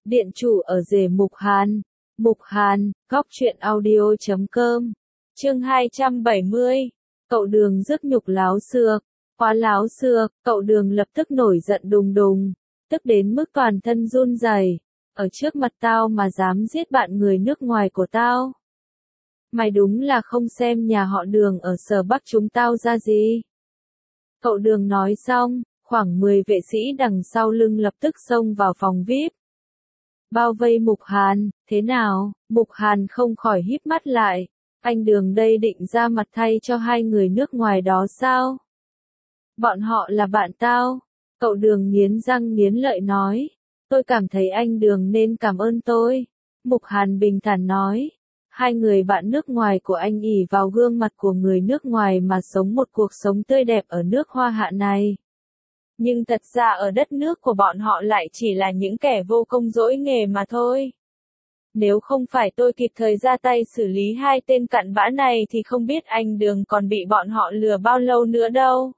Điện chủ ở rể Mục Hàn. Mục Hàn, góc truyện audio.com. Chương 270. Cậu Đường rước nhục láo xược. Quá láo xược, cậu Đường lập tức nổi giận đùng đùng, tức đến mức toàn thân run rẩy. Ở trước mặt tao mà dám giết bạn người nước ngoài của tao. Mày đúng là không xem nhà họ Đường ở Sở Bắc chúng tao ra gì. Cậu Đường nói xong, khoảng 10 vệ sĩ đằng sau lưng lập tức xông vào phòng VIP. Bao vây Mục Hàn, thế nào? Mục Hàn không khỏi híp mắt lại. Anh Đường đây định ra mặt thay cho hai người nước ngoài đó sao? Bọn họ là bạn tao. Cậu Đường nghiến răng nghiến lợi nói. Tôi cảm thấy anh Đường nên cảm ơn tôi. Mục Hàn bình thản nói. Hai người bạn nước ngoài của anh ỷ vào gương mặt của người nước ngoài mà sống một cuộc sống tươi đẹp ở nước Hoa Hạ này. Nhưng thật ra ở đất nước của bọn họ lại chỉ là những kẻ vô công dỗi nghề mà thôi. Nếu không phải tôi kịp thời ra tay xử lý hai tên cặn bã này thì không biết anh Đường còn bị bọn họ lừa bao lâu nữa đâu.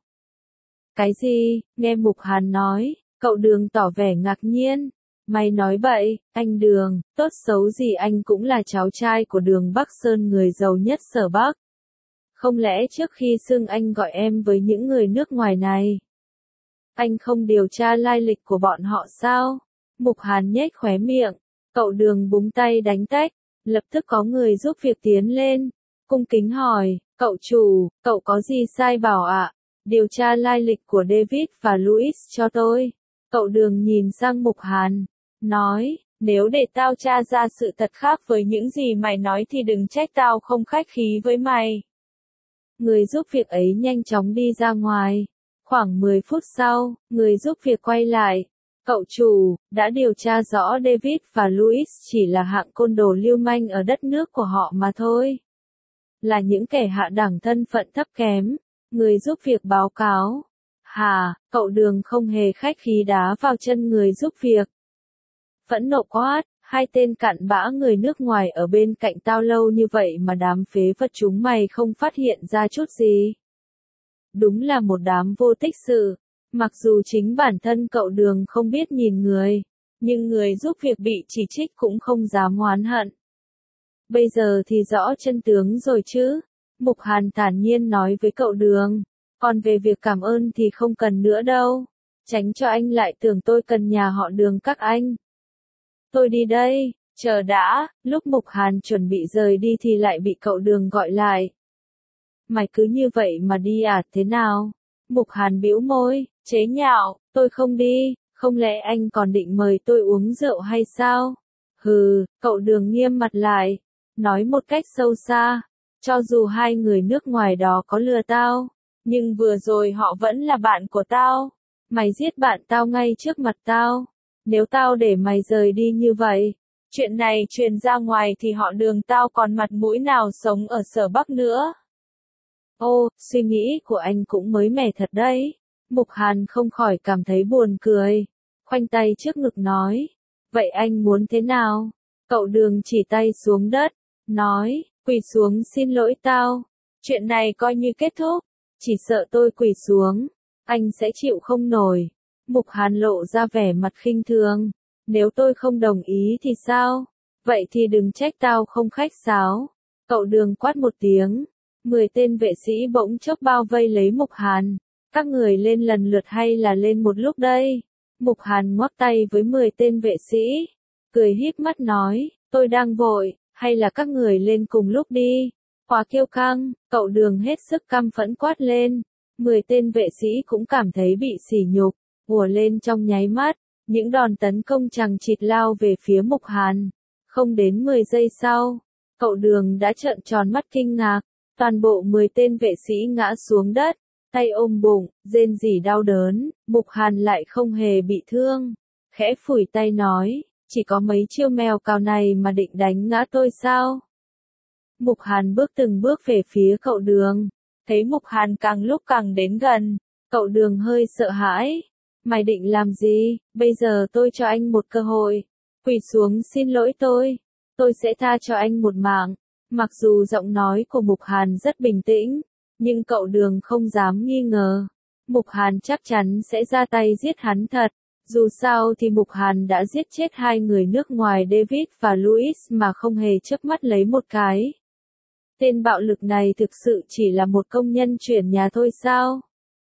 Cái gì? Nghe Mục Hàn nói, cậu Đường tỏ vẻ ngạc nhiên. Mày nói bậy, anh Đường, tốt xấu gì anh cũng là cháu trai của Đường Bắc Sơn người giàu nhất Sở Bắc. Không lẽ trước khi xưng anh gọi em với những người nước ngoài này, anh không điều tra lai lịch của bọn họ sao? Mục Hàn nhếch khóe miệng, cậu Đường búng tay đánh tách, lập tức có người giúp việc tiến lên, cung kính hỏi, cậu chủ, cậu có gì sai bảo ạ? Điều tra lai lịch của David và Louis cho tôi. Cậu Đường nhìn sang Mục Hàn, nói, nếu để tao tra ra sự thật khác với những gì mày nói thì đừng trách tao không khách khí với mày. Người giúp việc ấy nhanh chóng đi ra ngoài. Khoảng 10 phút sau, người giúp việc quay lại. Cậu chủ, đã điều tra rõ David và Louis chỉ là hạng côn đồ lưu manh ở đất nước của họ mà thôi. Là những kẻ hạ đẳng thân phận thấp kém. Người giúp việc báo cáo. Hà, cậu Đường không hề khách khí đá vào chân người giúp việc. Phẫn nộ quát, hai tên cặn bã người nước ngoài ở bên cạnh tao lâu như vậy mà đám phế vật chúng mày không phát hiện ra chút gì. Đúng là một đám vô tích sự. Mặc dù chính bản thân cậu Đường không biết nhìn người, nhưng người giúp việc bị chỉ trích cũng không dám oán hận. Bây giờ thì rõ chân tướng rồi chứ. Mục Hàn thản nhiên nói với cậu Đường. Còn về việc cảm ơn thì không cần nữa đâu. Tránh cho anh lại tưởng tôi cần nhà họ Đường các anh. Tôi đi đây, chờ đã. Lúc Mục Hàn chuẩn bị rời đi thì lại bị cậu Đường gọi lại. Mày cứ như vậy mà đi à, thế nào? Mục Hàn bĩu môi, chế nhạo, tôi không đi, không lẽ anh còn định mời tôi uống rượu hay sao? Hừ, cậu Đường nghiêm mặt lại, nói một cách sâu xa, cho dù hai người nước ngoài đó có lừa tao, nhưng vừa rồi họ vẫn là bạn của tao. Mày giết bạn tao ngay trước mặt tao. Nếu tao để mày rời đi như vậy, chuyện này truyền ra ngoài thì họ Đường tao còn mặt mũi nào sống ở Sở Bắc nữa. Ô, suy nghĩ của anh cũng mới mẻ thật đấy. Mục Hàn không khỏi cảm thấy buồn cười. Khoanh tay trước ngực nói. Vậy anh muốn thế nào? Cậu Đường chỉ tay xuống đất. Nói, quỳ xuống xin lỗi tao. Chuyện này coi như kết thúc. Chỉ sợ tôi quỳ xuống, anh sẽ chịu không nổi. Mục Hàn lộ ra vẻ mặt khinh thường. Nếu tôi không đồng ý thì sao? Vậy thì đừng trách tao không khách sáo. Cậu Đường quát một tiếng. 10 tên vệ sĩ bỗng chốc bao vây lấy Mục Hàn. Các người lên lần lượt hay là lên một lúc đây? Mục Hàn ngoắc tay với 10 tên vệ sĩ. Cười híp mắt nói, tôi đang vội, hay là các người lên cùng lúc đi? Quá kiêu căng, cậu Đường hết sức căm phẫn quát lên. 10 tên vệ sĩ cũng cảm thấy bị sỉ nhục, ùa lên trong nháy mắt. Những đòn tấn công chằng chịt lao về phía Mục Hàn. Không đến 10 giây sau, cậu Đường đã trợn tròn mắt kinh ngạc. Toàn bộ 10 tên vệ sĩ ngã xuống đất, tay ôm bụng, rên rỉ đau đớn. Mục Hàn lại không hề bị thương. Khẽ phủi tay nói, chỉ có mấy chiêu mèo cào này mà định đánh ngã tôi sao? Mục Hàn bước từng bước về phía cậu Đường. Thấy Mục Hàn càng lúc càng đến gần, cậu Đường hơi sợ hãi. Mày định làm gì? Bây giờ tôi cho anh một cơ hội. Quỳ xuống xin lỗi tôi sẽ tha cho anh một mạng. Mặc dù giọng nói của Mục Hàn rất bình tĩnh, nhưng cậu Đường không dám nghi ngờ. Mục Hàn chắc chắn sẽ ra tay giết hắn thật. Dù sao thì Mục Hàn đã giết chết hai người nước ngoài David và Louis mà không hề chớp mắt lấy một cái. Tên bạo lực này thực sự chỉ là một công nhân chuyển nhà thôi sao?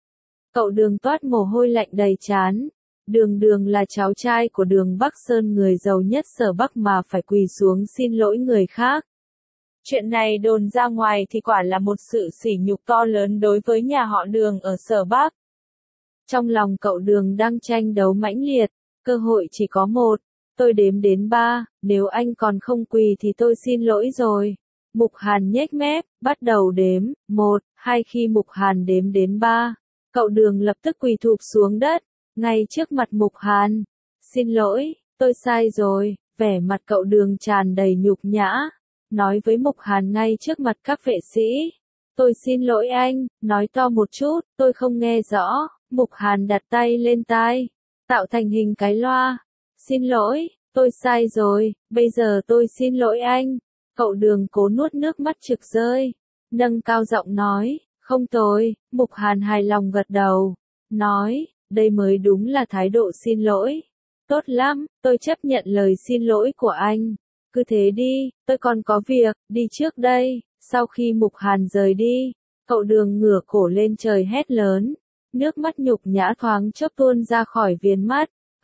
Cậu Đường toát mồ hôi lạnh đầy trán. Đường là cháu trai của Đường Bắc Sơn, người giàu nhất Sở Bắc mà phải quỳ xuống xin lỗi người khác. Chuyện này đồn ra ngoài thì quả là một sự sỉ nhục to lớn đối với nhà họ Đường ở Sở Bắc. Trong lòng cậu Đường đang tranh đấu mãnh liệt, cơ hội chỉ có một, tôi đếm đến 3, nếu anh còn không quỳ thì tôi xin lỗi rồi. Mục Hàn nhếch mép, bắt đầu đếm, 1, 2 khi Mục Hàn đếm đến 3, cậu Đường lập tức quỳ thụp xuống đất, ngay trước mặt Mục Hàn. Xin lỗi, tôi sai rồi, vẻ mặt cậu Đường tràn đầy nhục nhã, nói với Mục Hàn ngay trước mặt các vệ sĩ. Tôi xin lỗi anh, nói to một chút, tôi không nghe rõ. Mục Hàn đặt tay lên tai, tạo thành hình cái loa. Xin lỗi, tôi sai rồi, bây giờ tôi xin lỗi anh. Cậu Đường cố nuốt nước mắt trực rơi, nâng cao giọng nói, không tồi. Mục Hàn hài lòng gật đầu, nói, đây mới đúng là thái độ xin lỗi. Tốt lắm, tôi chấp nhận lời xin lỗi của anh. Cứ thế đi, tôi còn có việc, đi trước đây. Sau khi Mục Hàn rời đi, cậu Đường ngửa cổ lên trời hét lớn. Nước mắt nhục nhã thoáng chốc tuôn ra khỏi viền mắt.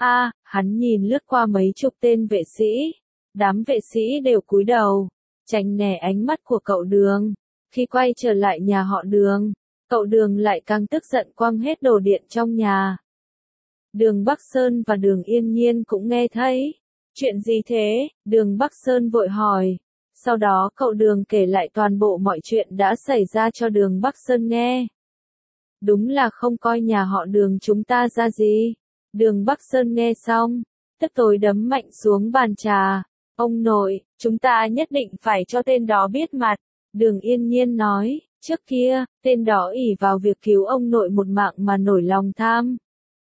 Hắn nhìn lướt qua mấy chục tên vệ sĩ. Đám vệ sĩ đều cúi đầu, tránh né ánh mắt của cậu Đường. Khi quay trở lại nhà họ Đường, cậu Đường lại càng tức giận quăng hết đồ điện trong nhà. Đường Bắc Sơn và Đường Yên Nhiên cũng nghe thấy. Chuyện gì thế? Đường Bắc Sơn vội hỏi. Sau đó cậu Đường kể lại toàn bộ mọi chuyện đã xảy ra cho Đường Bắc Sơn nghe. Đúng là không coi nhà họ Đường chúng ta ra gì. Đường Bắc Sơn nghe xong, tức tối đấm mạnh xuống bàn trà. Ông nội, chúng ta nhất định phải cho tên đó biết mặt. Đường Yên Nhiên nói, trước kia, tên đó ỷ vào việc cứu ông nội một mạng mà nổi lòng tham.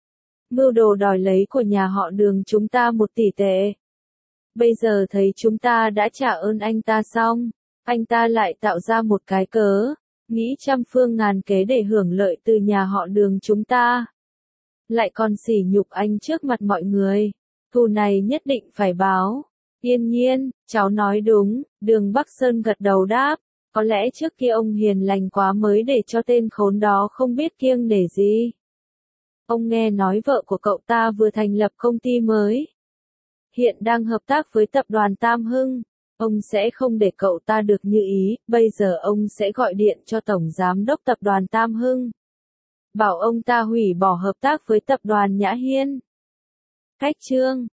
Mưu đồ đòi lấy của nhà họ Đường chúng ta 1 tỷ tệ. Bây giờ thấy chúng ta đã trả ơn anh ta xong, anh ta lại tạo ra một cái cớ, nghĩ trăm phương ngàn kế để hưởng lợi từ nhà họ Đường chúng ta. Lại còn sỉ nhục anh trước mặt mọi người. Thù này nhất định phải báo. Yên Nhiên, cháu nói đúng. Đường Bắc Sơn gật đầu đáp. Có lẽ trước kia ông hiền lành quá mới để cho tên khốn đó không biết kiêng nể gì. Ông nghe nói vợ của cậu ta vừa thành lập công ty mới, hiện đang hợp tác với tập đoàn Tam Hưng. Ông sẽ không để cậu ta được như ý, bây giờ ông sẽ gọi điện cho Tổng Giám đốc tập đoàn Tam Hưng, bảo ông ta hủy bỏ hợp tác với tập đoàn Nhã Hiên. Khách chương